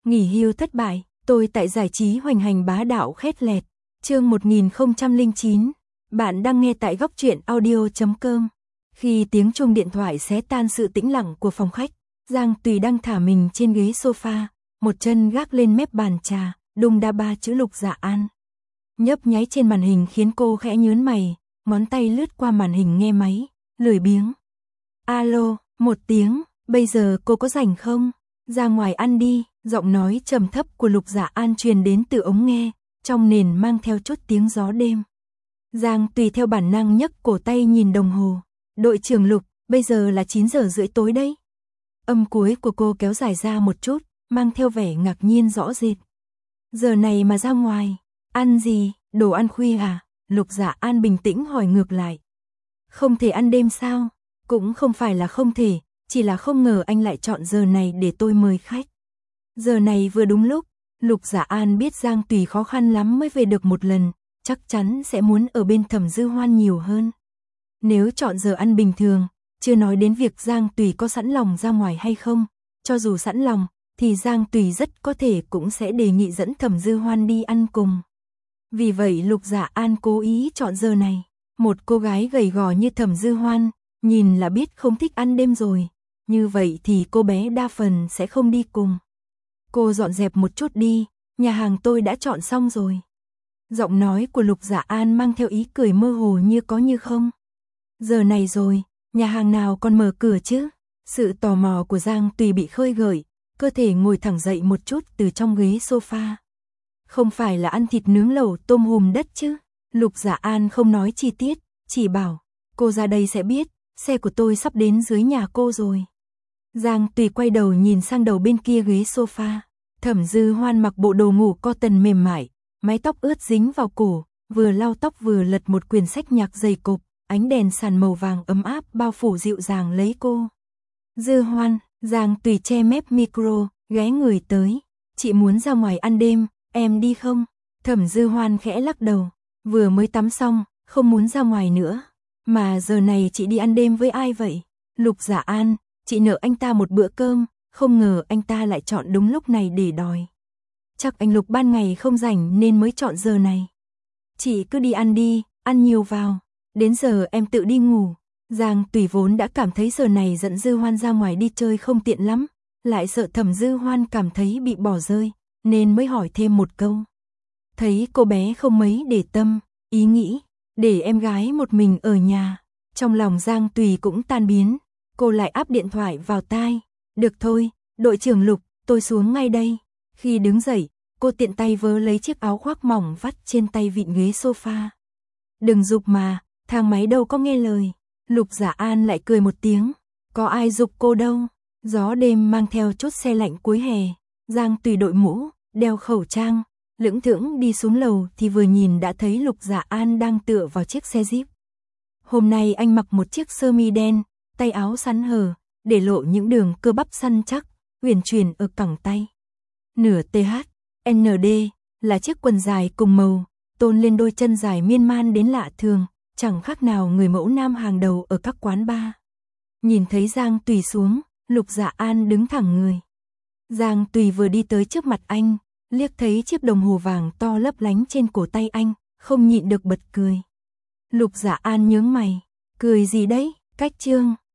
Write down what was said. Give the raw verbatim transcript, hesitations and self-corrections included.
Nghỉ hưu thất bại, tôi tại giải trí hoành hành bá đạo khét lẹt. Chương một nghìn không trăm lẻ chín. Bạn đang nghe tại góc truyện audio chấm com. Khi tiếng chuông điện thoại xé tan sự tĩnh lặng của phòng khách, Giang Tùy đang thả mình trên ghế sofa, một chân gác lên mép bàn trà, đung đa ba chữ Lục Dạ An. Nhấp nháy trên màn hình khiến cô khẽ nhướng mày, ngón tay lướt qua màn hình nghe máy, lười biếng. Alo, một tiếng, bây giờ cô có rảnh không? Ra ngoài ăn đi, giọng nói trầm thấp của Lục Dạ An truyền đến từ ống nghe, trong nền mang theo chút tiếng gió đêm. Giang Tùy theo bản năng nhấc cổ tay nhìn đồng hồ. Đội trưởng Lục, bây giờ là chín giờ rưỡi tối đấy. Âm cuối của cô kéo dài ra một chút, mang theo vẻ ngạc nhiên rõ rệt. Giờ này mà ra ngoài, ăn gì, đồ ăn khuya à? Lục Dạ An bình tĩnh hỏi ngược lại. Không thể ăn đêm sao? Cũng không phải là không thể, chỉ là không ngờ anh lại chọn giờ này để tôi mời khách. Giờ này vừa đúng lúc, Lục Dạ An biết Giang Tùy khó khăn lắm mới về được một lần, chắc chắn sẽ muốn ở bên Thẩm Dư Hoan nhiều hơn. Nếu chọn giờ ăn bình thường, chưa nói đến việc Giang Tùy có sẵn lòng ra ngoài hay không, cho dù sẵn lòng, thì Giang Tùy rất có thể cũng sẽ đề nghị dẫn Thẩm Dư Hoan đi ăn cùng. Vì vậy Lục Dạ An cố ý chọn giờ này. Một cô gái gầy gò như Thẩm Dư Hoan, nhìn là biết không thích ăn đêm rồi. Như vậy thì cô bé đa phần sẽ không đi cùng. Cô dọn dẹp một chút đi, nhà hàng tôi đã chọn xong rồi. Giọng nói của Lục Dạ An mang theo ý cười mơ hồ như có như không. Giờ này rồi, nhà hàng nào còn mở cửa chứ? Sự tò mò của Giang Tùy bị khơi gợi, cơ thể ngồi thẳng dậy một chút từ trong ghế sofa. Không phải là ăn thịt nướng lẩu tôm hùm đất chứ? Lục Dạ An không nói chi tiết, chỉ bảo, cô ra đây sẽ biết, xe của tôi sắp đến dưới nhà cô rồi. Giang Tùy quay đầu nhìn sang đầu bên kia ghế sofa. Thẩm Dư Hoan mặc bộ đồ ngủ cotton mềm mại, mái tóc ướt dính vào cổ, vừa lau tóc vừa lật một quyển sách nhạc dày cộp, ánh đèn sàn màu vàng ấm áp bao phủ dịu dàng lấy cô. Dư Hoan, Giang Tùy che mép micro, ghé người tới. Chị muốn ra ngoài ăn đêm, em đi không? Thẩm Dư Hoan khẽ lắc đầu, vừa mới tắm xong, không muốn ra ngoài nữa. Mà giờ này chị đi ăn đêm với ai vậy? Lục Dạ An, chị nợ anh ta một bữa cơm, không ngờ anh ta lại chọn đúng lúc này để đòi. Chắc anh Lục ban ngày không rảnh nên mới chọn giờ này. Chị cứ đi ăn đi, ăn nhiều vào, đến giờ em tự đi ngủ. Giang Tùy vốn đã cảm thấy giờ này dẫn Dư Hoan ra ngoài đi chơi không tiện lắm, lại sợ Thẩm Dư Hoan cảm thấy bị bỏ rơi, nên mới hỏi thêm một câu. Thấy cô bé không mấy để tâm, ý nghĩ, để em gái một mình ở nhà. Trong lòng Giang Tùy cũng tan biến, cô lại áp điện thoại vào tai. Được thôi, đội trưởng Lục, tôi xuống ngay đây. Khi đứng dậy, cô tiện tay vớ lấy chiếc áo khoác mỏng vắt trên tay vịn ghế sofa. Đừng giục mà, thang máy đâu có nghe lời. Lục Dạ An lại cười một tiếng. Có ai giục cô đâu. Gió đêm mang theo chút se lạnh cuối hè. Giang Tùy đội mũ, đeo khẩu trang, lững thững đi xuống lầu thì vừa nhìn đã thấy Lục Dạ An đang tựa vào chiếc xe Jeep. Hôm nay anh mặc một chiếc sơ mi đen, tay áo sắn hở, để lộ những đường cơ bắp săn chắc, huyền chuyển ở cẳng tay. Nửa tê hát, en đê là chiếc quần dài cùng màu, tôn lên đôi chân dài miên man đến lạ thường, chẳng khác nào người mẫu nam hàng đầu ở các quán bar. Nhìn thấy Giang Tùy xuống, Lục Dạ An đứng thẳng người. Giang Tùy vừa đi tới trước mặt anh, liếc thấy chiếc đồng hồ vàng to lấp lánh trên cổ tay anh, không nhịn được bật cười. Lục Dạ An nhướng mày, cười gì đấy, cách trương,